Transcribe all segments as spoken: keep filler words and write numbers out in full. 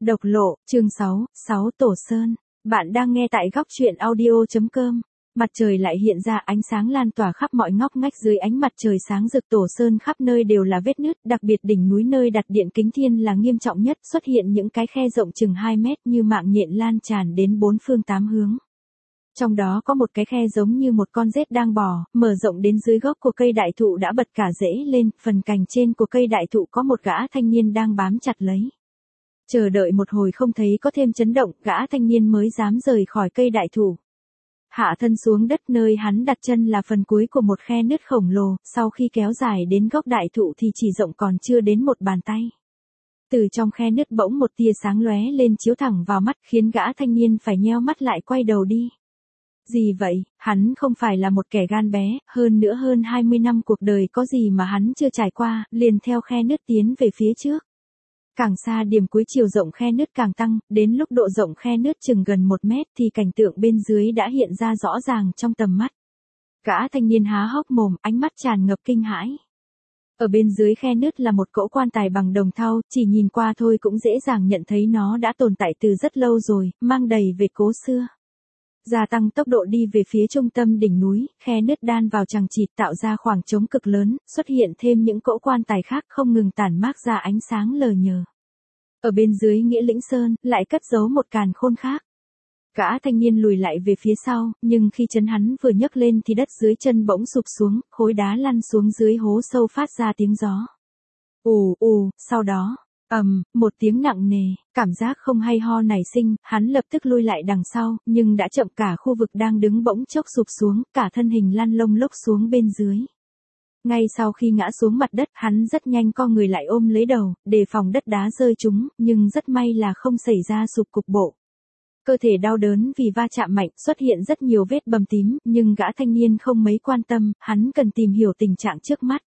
Độc lộ, chương sáu, sáu Tổ Sơn. Bạn đang nghe tại góc truyện audio chấm com. Mặt trời lại hiện ra, ánh sáng lan tỏa khắp mọi ngóc ngách dưới ánh mặt trời sáng rực. Tổ Sơn khắp nơi đều là vết nứt, đặc biệt đỉnh núi nơi đặt điện kính thiên là nghiêm trọng nhất, xuất hiện những cái khe rộng chừng hai mét như mạng nhện lan tràn đến bốn phương tám hướng. Trong đó có một cái khe giống như một con rết đang bò, mở rộng đến dưới gốc của cây đại thụ đã bật cả rễ lên, phần cành trên của cây đại thụ có một gã thanh niên đang bám chặt lấy. Chờ đợi một hồi không thấy có thêm chấn động, gã thanh niên mới dám rời khỏi cây đại thụ. Hạ thân xuống đất, nơi hắn đặt chân là phần cuối của một khe nứt khổng lồ, sau khi kéo dài đến gốc đại thụ thì chỉ rộng còn chưa đến một bàn tay. Từ trong khe nứt bỗng một tia sáng lóe lên chiếu thẳng vào mắt, khiến gã thanh niên phải nheo mắt lại quay đầu đi. Gì vậy, hắn không phải là một kẻ gan bé, hơn nữa hơn hai mươi năm cuộc đời có gì mà hắn chưa trải qua, liền theo khe nứt tiến về phía trước. Càng xa điểm cuối chiều rộng khe nứt càng tăng, đến lúc độ rộng khe nứt chừng gần một mét thì cảnh tượng bên dưới đã hiện ra rõ ràng trong tầm mắt. Gã thanh niên há hốc mồm, ánh mắt tràn ngập kinh hãi. Ở bên dưới khe nứt là một cỗ quan tài bằng đồng thau, chỉ nhìn qua thôi cũng dễ dàng nhận thấy nó đã tồn tại từ rất lâu rồi, mang đầy về cố xưa. Gia tăng tốc độ đi về phía trung tâm đỉnh núi, khe nứt đan vào chằng chịt tạo ra khoảng trống cực lớn, xuất hiện thêm những cỗ quan tài khác không ngừng tản mát ra ánh sáng lờ nhờ. Ở bên dưới Nghĩa Lĩnh Sơn, lại cất giấu một càn khôn khác. Gã thanh niên lùi lại về phía sau, nhưng khi chân hắn vừa nhấc lên thì đất dưới chân bỗng sụp xuống, khối đá lăn xuống dưới hố sâu phát ra tiếng gió. Ù ù, sau đó, ầm, um, một tiếng nặng nề, cảm giác không hay ho nảy sinh, hắn lập tức lui lại đằng sau, nhưng đã chậm, cả khu vực đang đứng bỗng chốc sụp xuống, cả thân hình lăn lông lốc xuống bên dưới. Ngay sau khi ngã xuống mặt đất, hắn rất nhanh co người lại ôm lấy đầu, đề phòng đất đá rơi trúng, nhưng rất may là không xảy ra sụp cục bộ. Cơ thể đau đớn vì va chạm mạnh, xuất hiện rất nhiều vết bầm tím, nhưng gã thanh niên không mấy quan tâm, hắn cần tìm hiểu tình trạng trước mắt.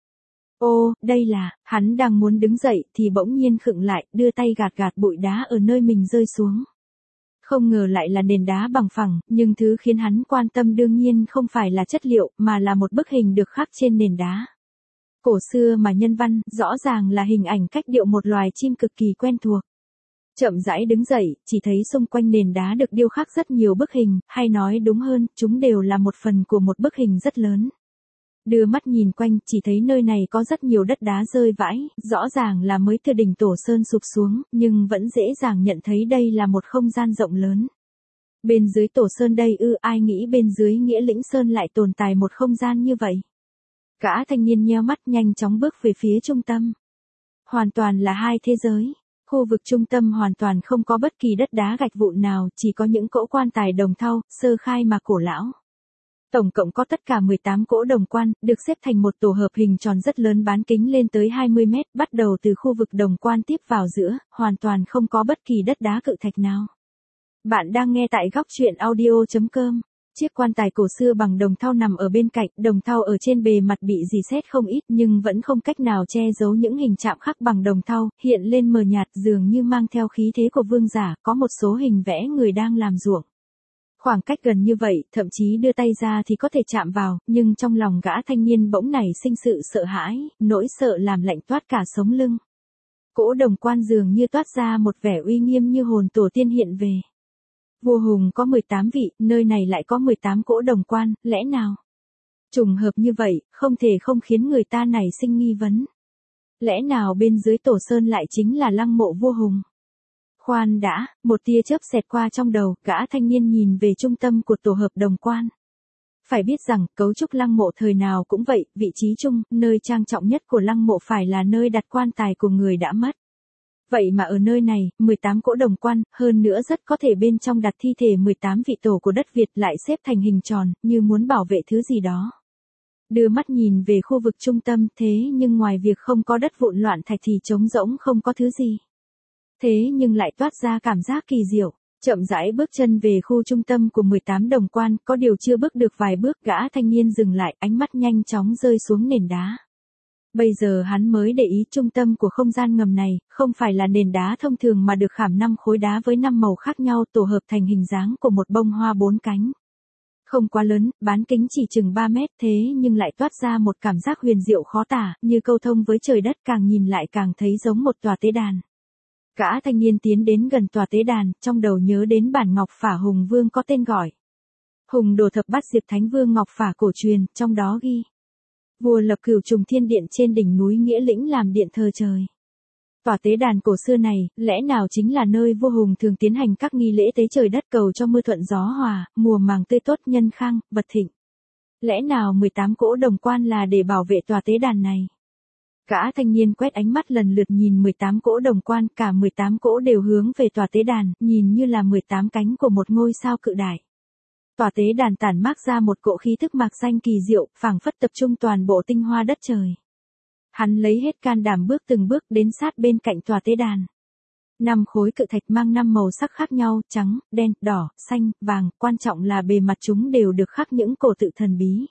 Ô, đây là, hắn đang muốn đứng dậy thì bỗng nhiên khựng lại, đưa tay gạt gạt bụi đá ở nơi mình rơi xuống. Không ngờ lại là nền đá bằng phẳng, nhưng thứ khiến hắn quan tâm đương nhiên không phải là chất liệu, mà là một bức hình được khắc trên nền đá. Cổ xưa mà nhân văn, rõ ràng là hình ảnh cách điệu một loài chim cực kỳ quen thuộc. Chậm rãi đứng dậy, chỉ thấy xung quanh nền đá được điêu khắc rất nhiều bức hình, hay nói đúng hơn, chúng đều là một phần của một bức hình rất lớn. Đưa mắt nhìn quanh, chỉ thấy nơi này có rất nhiều đất đá rơi vãi, rõ ràng là mới từ đỉnh Tổ Sơn sụp xuống, nhưng vẫn dễ dàng nhận thấy đây là một không gian rộng lớn. Bên dưới Tổ Sơn đây ư, ai nghĩ bên dưới Nghĩa Lĩnh Sơn lại tồn tại một không gian như vậy. Gã thanh niên nheo mắt nhanh chóng bước về phía trung tâm. Hoàn toàn là hai thế giới. Khu vực trung tâm hoàn toàn không có bất kỳ đất đá gạch vụn nào, chỉ có những cỗ quan tài đồng thau, sơ khai mà cổ lão. Tổng cộng có tất cả mười tám cỗ đồng quan, được xếp thành một tổ hợp hình tròn rất lớn bán kính lên tới hai mươi mét, bắt đầu từ khu vực đồng quan tiếp vào giữa, hoàn toàn không có bất kỳ đất đá cự thạch nào. Bạn đang nghe tại góc truyện audio chấm com. Chiếc quan tài cổ xưa bằng đồng thau nằm ở bên cạnh, đồng thau ở trên bề mặt bị rỉ sét không ít nhưng vẫn không cách nào che giấu những hình chạm khắc bằng đồng thau, hiện lên mờ nhạt dường như mang theo khí thế của vương giả, có một số hình vẽ người đang làm ruộng. Khoảng cách gần như vậy, thậm chí đưa tay ra thì có thể chạm vào, nhưng trong lòng gã thanh niên bỗng nảy sinh sự sợ hãi, nỗi sợ làm lạnh toát cả sống lưng. Cỗ đồng quan dường như toát ra một vẻ uy nghiêm như hồn tổ tiên hiện về. Vua Hùng có mười tám vị, nơi này lại có mười tám cỗ đồng quan, lẽ nào? Trùng hợp như vậy, không thể không khiến người ta nảy sinh nghi vấn. Lẽ nào bên dưới Tổ Sơn lại chính là lăng mộ vua Hùng? Khoan đã, một tia chớp xẹt qua trong đầu, gã thanh niên nhìn về trung tâm của tổ hợp đồng quan. Phải biết rằng, cấu trúc lăng mộ thời nào cũng vậy, vị trí chung, nơi trang trọng nhất của lăng mộ phải là nơi đặt quan tài của người đã mất. Vậy mà ở nơi này, mười tám cỗ đồng quan, hơn nữa rất có thể bên trong đặt thi thể mười tám vị tổ của đất Việt lại xếp thành hình tròn, như muốn bảo vệ thứ gì đó. Đưa mắt nhìn về khu vực trung tâm, thế nhưng ngoài việc không có đất vụn loạn thạch thì trống rỗng không có thứ gì. Thế nhưng lại toát ra cảm giác kỳ diệu, chậm rãi bước chân về khu trung tâm của mười tám đồng quan, có điều chưa bước được vài bước gã thanh niên dừng lại, ánh mắt nhanh chóng rơi xuống nền đá. Bây giờ hắn mới để ý trung tâm của không gian ngầm này, không phải là nền đá thông thường mà được khảm năm khối đá với năm màu khác nhau tổ hợp thành hình dáng của một bông hoa bốn cánh. Không quá lớn, bán kính chỉ chừng ba mét thế nhưng lại toát ra một cảm giác huyền diệu khó tả, như câu thông với trời đất, càng nhìn lại càng thấy giống một tòa tế đàn. Gã thanh niên tiến đến gần tòa tế đàn, trong đầu nhớ đến bản ngọc phả Hùng Vương có tên gọi Hùng Đồ Thập Bát Diệp Thánh Vương ngọc phả cổ truyền, trong đó ghi: vua lập Cửu Trùng Thiên Điện trên đỉnh núi Nghĩa Lĩnh làm điện thờ trời. Tòa tế đàn cổ xưa này, lẽ nào chính là nơi vua Hùng thường tiến hành các nghi lễ tế trời đất cầu cho mưa thuận gió hòa, mùa màng tươi tốt nhân khang, vật thịnh. Lẽ nào mười tám cỗ đồng quan là để bảo vệ tòa tế đàn này? Gã thanh niên quét ánh mắt lần lượt nhìn mười tám cỗ đồng quan, cả mười tám cỗ đều hướng về tòa tế đàn, nhìn như là mười tám cánh của một ngôi sao cự đại. Tòa tế đàn tản mát ra một cỗ khí thức mạc danh kỳ diệu, phảng phất tập trung toàn bộ tinh hoa đất trời. Hắn lấy hết can đảm bước từng bước đến sát bên cạnh tòa tế đàn. Năm khối cự thạch mang năm màu sắc khác nhau, trắng, đen, đỏ, xanh, vàng, quan trọng là bề mặt chúng đều được khắc những cổ tự thần bí.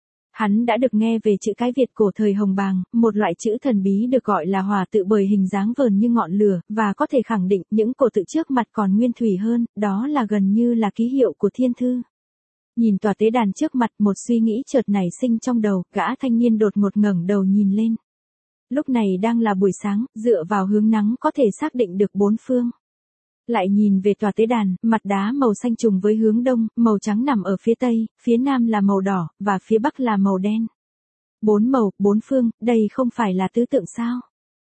Hắn đã được nghe về chữ cái Việt cổ thời Hồng Bàng, một loại chữ thần bí được gọi là hòa tự bởi hình dáng vờn như ngọn lửa, và có thể khẳng định những cổ tự trước mặt còn nguyên thủy hơn, đó là gần như là ký hiệu của thiên thư. Nhìn tòa tế đàn trước mặt, một suy nghĩ chợt nảy sinh trong đầu, gã thanh niên đột ngột ngẩng đầu nhìn lên. Lúc này đang là buổi sáng, dựa vào hướng nắng có thể xác định được bốn phương. Lại nhìn về tòa tế đàn, mặt đá màu xanh trùng với hướng đông, màu trắng nằm ở phía tây, phía nam là màu đỏ, và phía bắc là màu đen. Bốn màu, bốn phương, đây không phải là tứ tượng sao?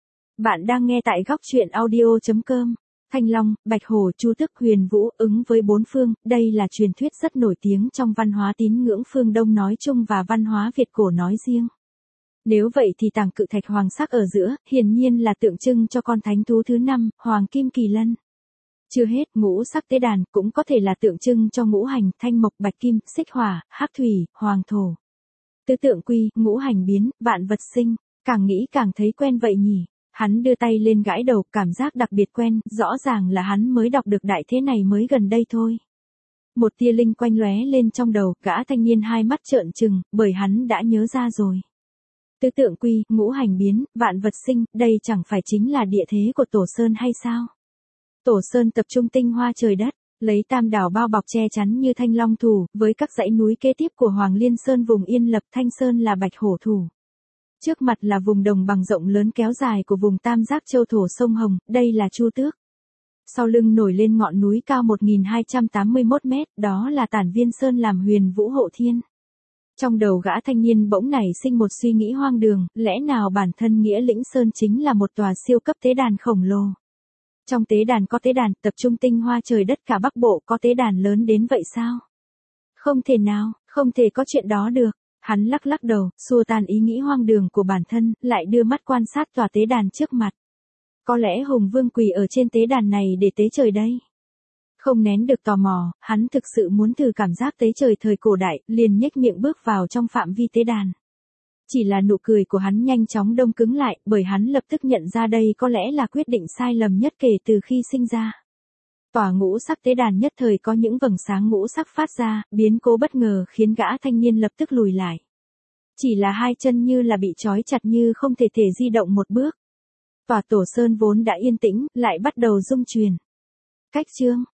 Bạn đang nghe tại góc truyện audio chấm com. Thanh Long, Bạch Hổ, Chu Tước, Huyền Vũ ứng với bốn phương, đây là truyền thuyết rất nổi tiếng trong văn hóa tín ngưỡng phương Đông nói chung và văn hóa Việt cổ nói riêng. Nếu vậy thì tảng cự thạch hoàng sắc ở giữa, hiển nhiên là tượng trưng cho con thánh thú thứ năm, Hoàng Kim Kỳ Lân. Chưa hết, ngũ sắc tế đàn cũng có thể là tượng trưng cho ngũ hành, thanh mộc, bạch kim, xích hỏa, hắc thủy, hoàng thổ. Tứ tượng quy, ngũ hành biến, vạn vật sinh, càng nghĩ càng thấy quen vậy nhỉ. Hắn đưa tay lên gãi đầu, cảm giác đặc biệt quen, rõ ràng là hắn mới đọc được đại thế này mới gần đây thôi. Một tia linh quanh lóe lên trong đầu, gã thanh niên hai mắt trợn trừng, bởi hắn đã nhớ ra rồi. Tứ tượng quy, ngũ hành biến, vạn vật sinh, đây chẳng phải chính là địa thế của Tổ Sơn hay sao? Tổ Sơn tập trung tinh hoa trời đất, lấy Tam Đảo bao bọc che chắn như Thanh Long thủ, với các dãy núi kế tiếp của Hoàng Liên Sơn vùng Yên Lập, Thanh Sơn là Bạch Hổ thủ. Trước mặt là vùng đồng bằng rộng lớn kéo dài của vùng Tam Giác Châu thổ sông Hồng, đây là Chu Tước. Sau lưng nổi lên ngọn núi cao một nghìn hai trăm tám mươi mốt mét, đó là Tản Viên Sơn làm Huyền Vũ hộ thiên. Trong đầu gã thanh niên bỗng nảy sinh một suy nghĩ hoang đường, lẽ nào bản thân Nghĩa Lĩnh Sơn chính là một tòa siêu cấp tế đàn khổng lồ? Trong tế đàn có tế đàn, tập trung tinh hoa trời đất cả Bắc Bộ có tế đàn lớn đến vậy sao? Không thể nào, không thể có chuyện đó được. Hắn lắc lắc đầu, xua tan ý nghĩ hoang đường của bản thân, lại đưa mắt quan sát tòa tế đàn trước mặt. Có lẽ Hùng Vương quỳ ở trên tế đàn này để tế trời đây. Không nén được tò mò, hắn thực sự muốn thử cảm giác tế trời thời cổ đại, liền nhếch miệng bước vào trong phạm vi tế đàn. Chỉ là nụ cười của hắn nhanh chóng đông cứng lại, bởi hắn lập tức nhận ra đây có lẽ là quyết định sai lầm nhất kể từ khi sinh ra. Tòa ngũ sắc tế đàn nhất thời có những vầng sáng ngũ sắc phát ra, biến cố bất ngờ khiến gã thanh niên lập tức lùi lại. Chỉ là hai chân như là bị trói chặt như không thể thể di động một bước. Tòa Tổ Sơn vốn đã yên tĩnh, lại bắt đầu rung chuyển. Cách chương,